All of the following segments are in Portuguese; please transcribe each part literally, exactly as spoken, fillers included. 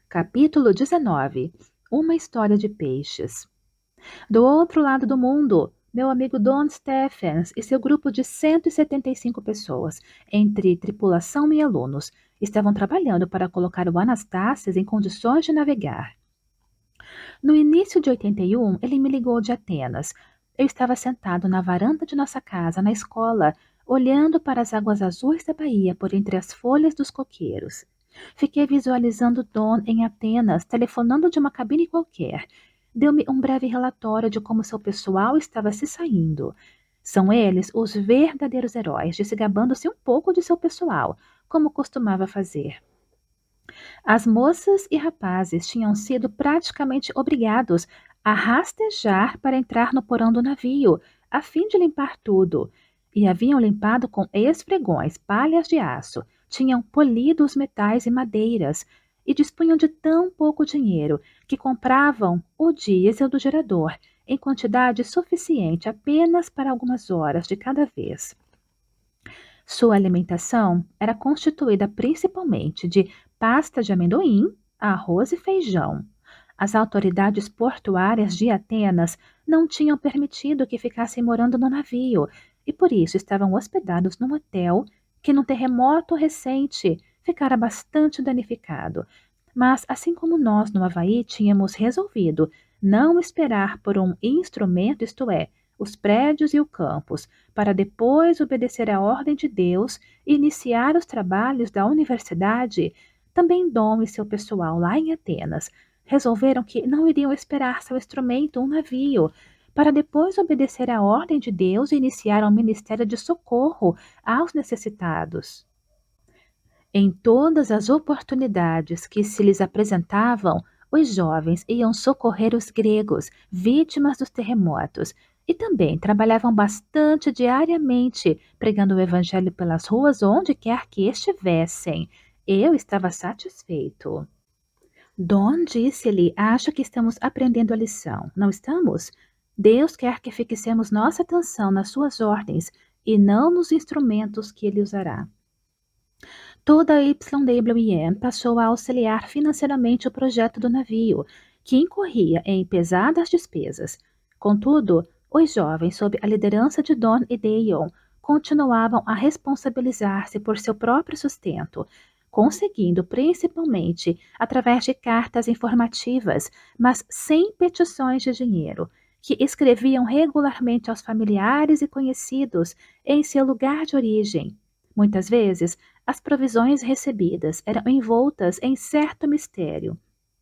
Capítulo dezenove. Uma história de peixes. Do outro lado do mundo, meu amigo Don Stephens e seu grupo de cento e setenta e cinco pessoas, entre tripulação e alunos, estavam trabalhando para colocar o Anastácios em condições de navegar. No início de oitenta e um, ele me ligou de Atenas. Eu estava sentado na varanda de nossa casa, na escola, olhando para as águas azuis da Bahia por entre as folhas dos coqueiros. Fiquei visualizando Don em Atenas, telefonando de uma cabine qualquer. Deu-me um breve relatório de como seu pessoal estava se saindo. São eles os verdadeiros heróis, disse gabando-se um pouco de seu pessoal, como costumava fazer. As moças e rapazes tinham sido praticamente obrigados a rastejar para entrar no porão do navio, a fim de limpar tudo. E haviam limpado com esfregões, palhas de aço, tinham polido os metais e madeiras, e dispunham de tão pouco dinheiro que compravam o diesel do gerador, em quantidade suficiente apenas para algumas horas de cada vez. Sua alimentação era constituída principalmente de pasta de amendoim, arroz e feijão. As autoridades portuárias de Atenas não tinham permitido que ficassem morando no navio e por isso estavam hospedados num hotel que, num terremoto recente, ficara bastante danificado. Mas, assim como nós no Havaí tínhamos resolvido não esperar por um instrumento, isto é, os prédios e o campus, para depois obedecer à ordem de Deus e iniciar os trabalhos da universidade, também Dom e seu pessoal lá em Atenas resolveram que não iriam esperar seu instrumento, um navio, para depois obedecer à ordem de Deus e iniciar um ministério de socorro aos necessitados. Em todas as oportunidades que se lhes apresentavam, os jovens iam socorrer os gregos, vítimas dos terremotos, e também trabalhavam bastante diariamente, pregando o evangelho pelas ruas onde quer que estivessem. Eu estava satisfeito. Don disse-lhe: acho que estamos aprendendo a lição, não estamos? Deus quer que fixemos nossa atenção nas suas ordens e não nos instrumentos que ele usará. Toda a Y W M passou a auxiliar financeiramente o projeto do navio, que incorria em pesadas despesas. Contudo, os jovens, sob a liderança de Don e Deion, continuavam a responsabilizar-se por seu próprio sustento, conseguindo principalmente através de cartas informativas, mas sem petições de dinheiro, que escreviam regularmente aos familiares e conhecidos em seu lugar de origem. Muitas vezes, as provisões recebidas eram envoltas em certo mistério.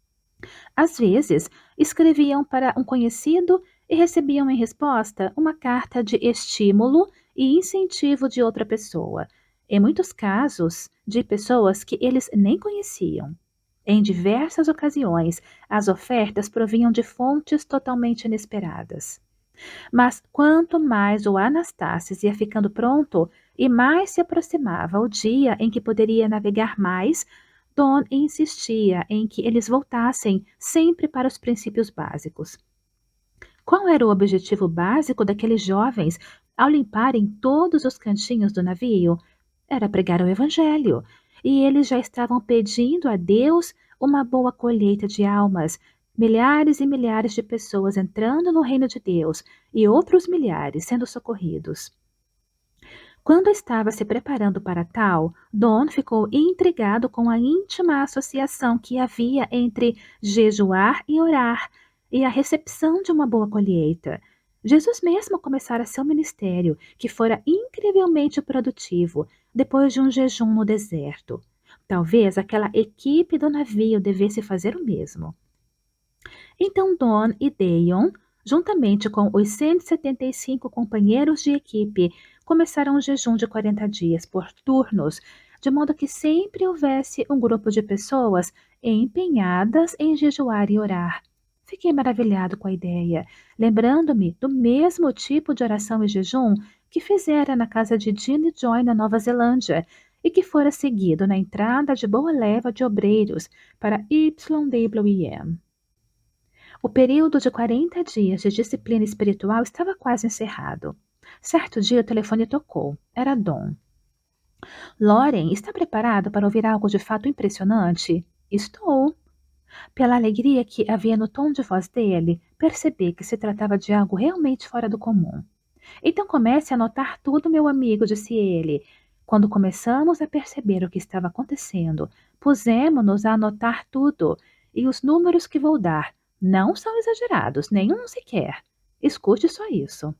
Às vezes, escreviam para um conhecido e recebiam em resposta uma carta de estímulo e incentivo de outra pessoa, em muitos casos, de pessoas que eles nem conheciam. Em diversas ocasiões, as ofertas provinham de fontes totalmente inesperadas. Mas quanto mais o Anastácios ia ficando pronto e mais se aproximava o dia em que poderia navegar mais, Don insistia em que eles voltassem sempre para os princípios básicos. Qual era o objetivo básico daqueles jovens ao limparem todos os cantinhos do navio? Era pregar o evangelho, e eles já estavam pedindo a Deus uma boa colheita de almas, milhares e milhares de pessoas entrando no reino de Deus e outros milhares sendo socorridos. Quando estava se preparando para tal, Don ficou intrigado com a íntima associação que havia entre jejuar e orar e a recepção de uma boa colheita. Jesus mesmo começara seu ministério, que fora incrivelmente produtivo, depois de um jejum no deserto. Talvez aquela equipe do navio devesse fazer o mesmo. Então Don e Deion, juntamente com os cento e setenta e cinco companheiros de equipe, começaram um jejum de quarenta dias por turnos, de modo que sempre houvesse um grupo de pessoas empenhadas em jejuar e orar. Fiquei maravilhado com a ideia, lembrando-me do mesmo tipo de oração e jejum que fizera na casa de Jean e Joy na Nova Zelândia e que fora seguido na entrada de boa leva de obreiros para Y W M. O período de quarenta dias de disciplina espiritual estava quase encerrado. Certo dia o telefone tocou. Era Don. Lauren, está preparada para ouvir algo de fato impressionante? Estou. Pela alegria que havia no tom de voz dele, percebi que se tratava de algo realmente fora do comum. Então comece a anotar tudo, meu amigo, disse ele. Quando começamos a perceber o que estava acontecendo, pusemos-nos a anotar tudo, e os números que vou dar não são exagerados, nenhum sequer. Escute só isso.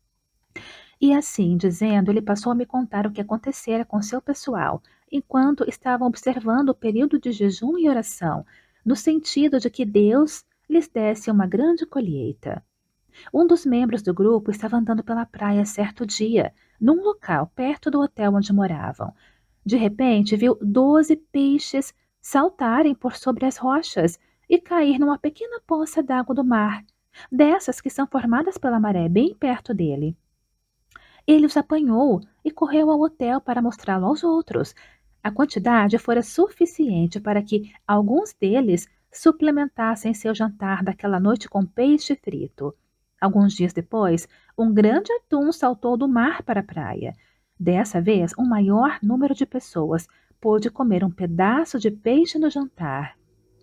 E assim, dizendo, ele passou a me contar o que acontecera com seu pessoal, enquanto estavam observando o período de jejum e oração, no sentido de que Deus lhes desse uma grande colheita. Um dos membros do grupo estava andando pela praia certo dia, num local perto do hotel onde moravam. De repente, viu doze peixes saltarem por sobre as rochas e cair numa pequena poça d'água do mar, dessas que são formadas pela maré bem perto dele. Ele os apanhou e correu ao hotel para mostrá-lo aos outros. A quantidade fora suficiente para que alguns deles suplementassem seu jantar daquela noite com peixe frito. Alguns dias depois, um grande atum saltou do mar para a praia. Dessa vez, um maior número de pessoas pôde comer um pedaço de peixe no jantar.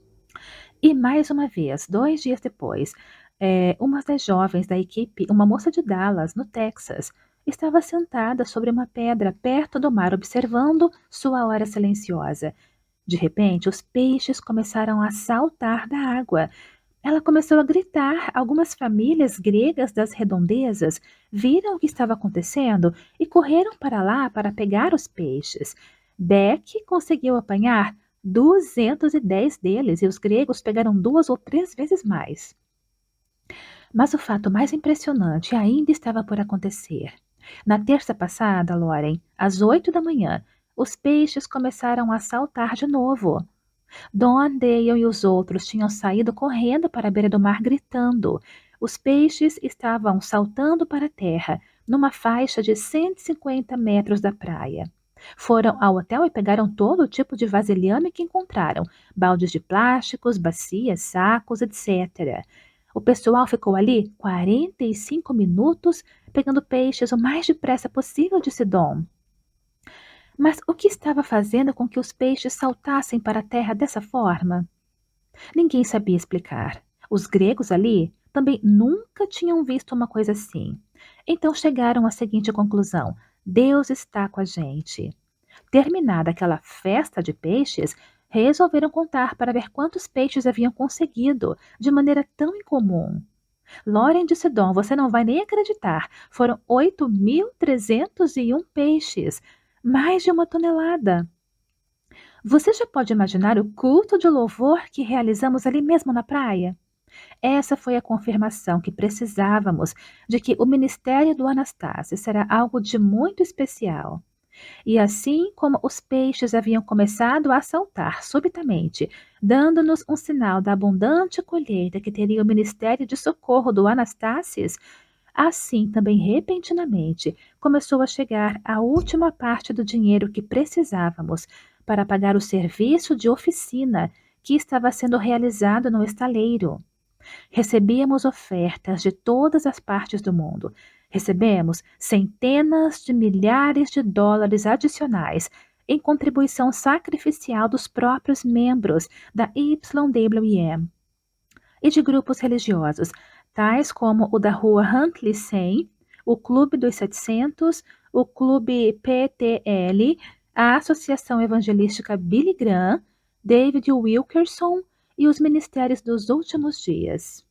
E mais uma vez, dois dias depois, eh, uma das jovens da equipe, uma moça de Dallas, no Texas, estava sentada sobre uma pedra perto do mar, observando sua hora silenciosa. De repente, os peixes começaram a saltar da água. Ela começou a gritar. Algumas famílias gregas das redondezas viram o que estava acontecendo e correram para lá para pegar os peixes. Beck conseguiu apanhar duzentos e dez deles e os gregos pegaram duas ou três vezes mais. Mas o fato mais impressionante ainda estava por acontecer. Na terça passada, Lauren, às oito da manhã, os peixes começaram a saltar de novo. Don, Dale e os outros tinham saído correndo para a beira do mar gritando. Os peixes estavam saltando para a terra, numa faixa de cento e cinquenta metros da praia. Foram ao hotel e pegaram todo tipo de vasilhame que encontraram, baldes de plásticos, bacias, sacos, etcétera. O pessoal ficou ali quarenta e cinco minutos pegando peixes o mais depressa possível, disse Don. Mas o que estava fazendo com que os peixes saltassem para a terra dessa forma? Ninguém sabia explicar. Os gregos ali também nunca tinham visto uma coisa assim. Então chegaram à seguinte conclusão: Deus está com a gente. Terminada aquela festa de peixes, resolveram contar para ver quantos peixes haviam conseguido de maneira tão incomum. Lauren disse Dom, você não vai nem acreditar. Foram oito mil trezentos e um peixes, mais de uma tonelada. Você já pode imaginar o culto de louvor que realizamos ali mesmo na praia? Essa foi a confirmação que precisávamos de que o ministério do Anastácio será algo de muito especial. E assim como os peixes haviam começado a saltar subitamente, dando-nos um sinal da abundante colheita que teria o ministério de socorro do Anastácios, assim também repentinamente começou a chegar a última parte do dinheiro que precisávamos para pagar o serviço de oficina que estava sendo realizado no estaleiro. Recebíamos ofertas de todas as partes do mundo. Recebemos centenas de milhares de dólares adicionais em contribuição sacrificial dos próprios membros da Y W M e de grupos religiosos, tais como o da rua Huntley cem, o Clube dos setecentos, o Clube P T L, a Associação Evangelística Billy Graham, David Wilkerson e os ministérios dos últimos dias.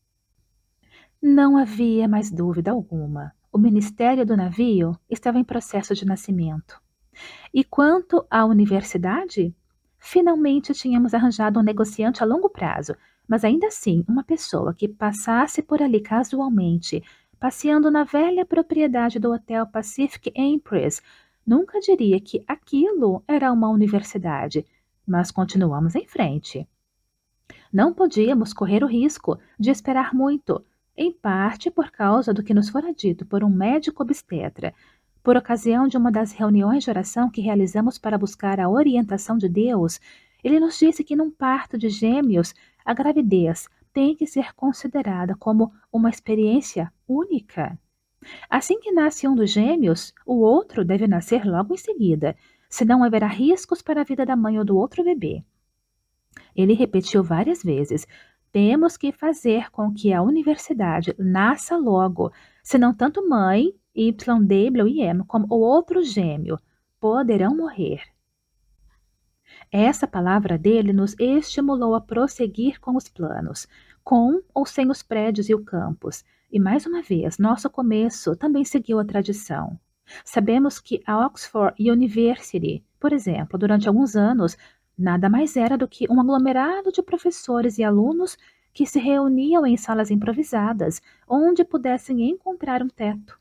Não havia mais dúvida alguma. O ministério do navio estava em processo de nascimento. E quanto à universidade? Finalmente tínhamos arranjado um negociante a longo prazo, mas ainda assim, uma pessoa que passasse por ali casualmente, passeando na velha propriedade do Hotel Pacific Empress, nunca diria que aquilo era uma universidade, mas continuamos em frente. Não podíamos correr o risco de esperar muito, em parte por causa do que nos fora dito por um médico obstetra, por ocasião de uma das reuniões de oração que realizamos para buscar a orientação de Deus. Ele nos disse que num parto de gêmeos, a gravidez tem que ser considerada como uma experiência única. Assim que nasce um dos gêmeos, o outro deve nascer logo em seguida, senão haverá riscos para a vida da mãe ou do outro bebê. Ele repetiu várias vezes: temos que fazer com que a universidade nasça logo, senão tanto mãe, Y W e M, como o outro gêmeo poderão morrer. Essa palavra dele nos estimulou a prosseguir com os planos, com ou sem os prédios e o campus. E mais uma vez, nosso começo também seguiu a tradição. Sabemos que a Oxford University, por exemplo, durante alguns anos, nada mais era do que um aglomerado de professores e alunos que se reuniam em salas improvisadas, onde pudessem encontrar um teto.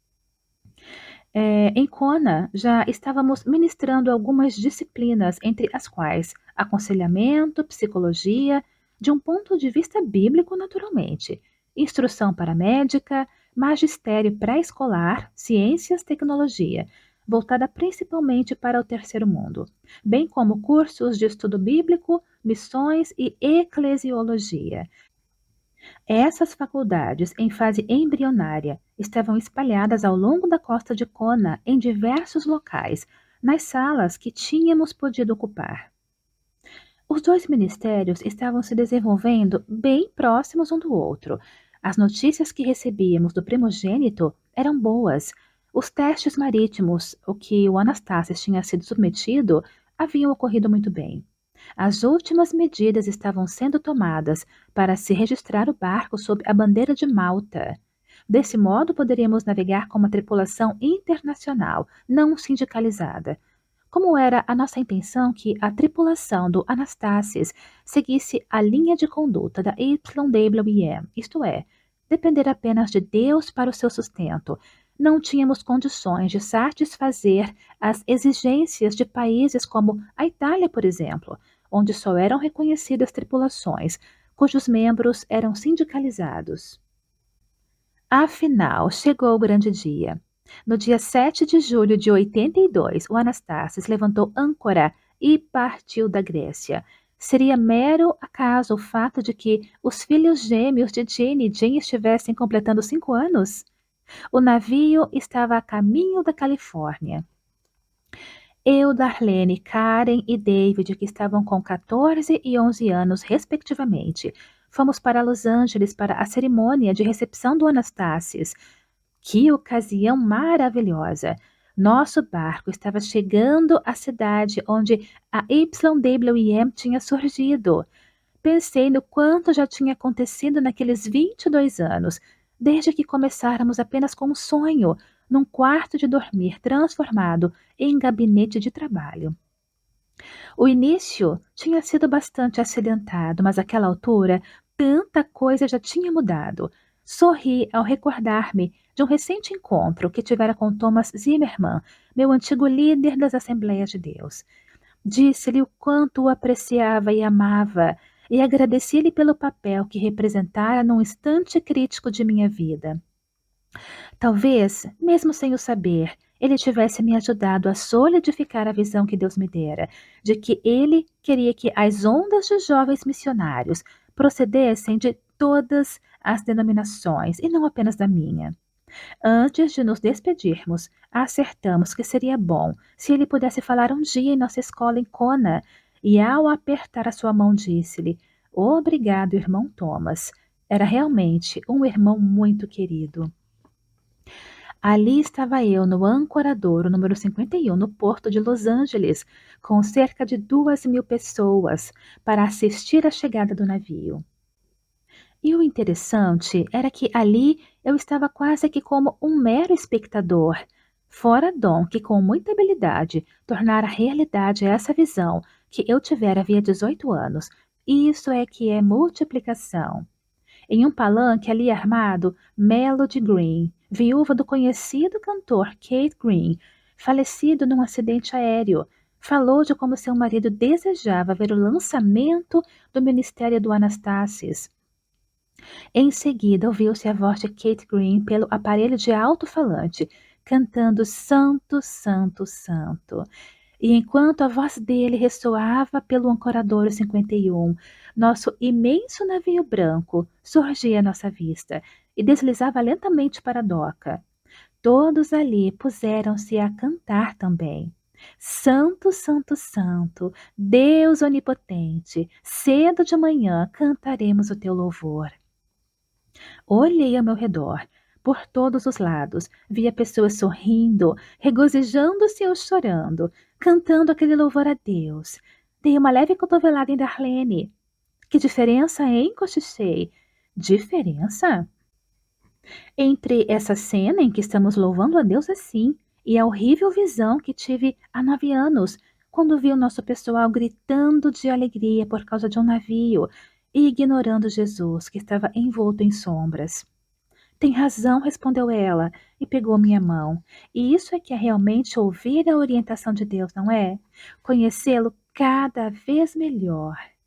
É, em Kona, já estávamos ministrando algumas disciplinas, entre as quais aconselhamento, psicologia, de um ponto de vista bíblico, naturalmente, instrução paramédica, magistério pré-escolar, ciências, tecnologia, voltada principalmente para o terceiro mundo, bem como cursos de estudo bíblico, missões e eclesiologia. Essas faculdades, em fase embrionária, estavam espalhadas ao longo da costa de Kona em diversos locais, nas salas que tínhamos podido ocupar. Os dois ministérios estavam se desenvolvendo bem próximos um do outro. As notícias que recebíamos do primogênito eram boas. Os testes marítimos, o que o Anastácio tinha sido submetido, haviam ocorrido muito bem. As últimas medidas estavam sendo tomadas para se registrar o barco sob a bandeira de Malta. Desse modo, poderíamos navegar com uma tripulação internacional, não sindicalizada. Como era a nossa intenção que a tripulação do Anastácios seguisse a linha de conduta da Y W M, isto é, depender apenas de Deus para o seu sustento, não tínhamos condições de satisfazer as exigências de países como a Itália, por exemplo, onde só eram reconhecidas tripulações cujos membros eram sindicalizados. Afinal, chegou o grande dia. No dia sete de julho de oitenta e dois, o Anastácios levantou âncora e partiu da Grécia. Seria mero acaso o fato de que os filhos gêmeos de Jane e Jane estivessem completando cinco anos? O navio estava a caminho da Califórnia. Eu, Darlene, Karen e David, que estavam com quatorze e onze anos, respectivamente, fomos para Los Angeles para a cerimônia de recepção do Anastácios. Que ocasião maravilhosa! Nosso barco estava chegando à cidade onde a Y W M tinha surgido. Pensei no quanto já tinha acontecido naqueles vinte e dois anos, desde que começáramos apenas com um sonho, num quarto de dormir transformado em gabinete de trabalho. O início tinha sido bastante acidentado, mas àquela altura tanta coisa já tinha mudado. Sorri ao recordar-me de um recente encontro que tivera com Thomas Zimmerman, meu antigo líder das Assembleias de Deus. Disse-lhe o quanto o apreciava e amava, e agradeci-lhe pelo papel que representara num instante crítico de minha vida. Talvez, mesmo sem o saber, ele tivesse me ajudado a solidificar a visão que Deus me dera, de que ele queria que as ondas de jovens missionários procedessem de todas as denominações e não apenas da minha. Antes de nos despedirmos, acertamos que seria bom se ele pudesse falar um dia em nossa escola em Kona, e ao apertar a sua mão disse-lhe: "Obrigado, irmão Thomas. Era realmente um irmão muito querido." Ali estava eu no ancoradouro número cinquenta e um, no porto de Los Angeles, com cerca de duas mil pessoas, para assistir à chegada do navio. E o interessante era que ali eu estava quase que como um mero espectador, fora Dom, que com muita habilidade tornara realidade essa visão que eu tivera havia dezoito anos. Isso é que é multiplicação. Em um palanque ali armado, Melody Green, viúva do conhecido cantor Keith Green, falecido num acidente aéreo, falou de como seu marido desejava ver o lançamento do ministério do Anastácios. Em seguida, ouviu-se a voz de Keith Green pelo aparelho de alto-falante, cantando Santo, Santo, Santo. E enquanto a voz dele ressoava pelo ancoradouro cinquenta e um, nosso imenso navio branco surgia à nossa vista e deslizava lentamente para a doca. Todos ali puseram-se a cantar também. Santo, santo, santo, Deus onipotente, cedo de manhã cantaremos o teu louvor. Olhei ao meu redor. Por todos os lados, via pessoas sorrindo, regozijando-se ou chorando, cantando aquele louvor a Deus. Dei uma leve cotovelada em Darlene. Que diferença, hein? Cochichei. Diferença? Entre essa cena em que estamos louvando a Deus assim e a horrível visão que tive há nove anos, quando vi o nosso pessoal gritando de alegria por causa de um navio e ignorando Jesus, que estava envolto em sombras. Tem razão, respondeu ela e pegou minha mão. E isso é que é realmente ouvir a orientação de Deus, não é? Conhecê-lo cada vez melhor.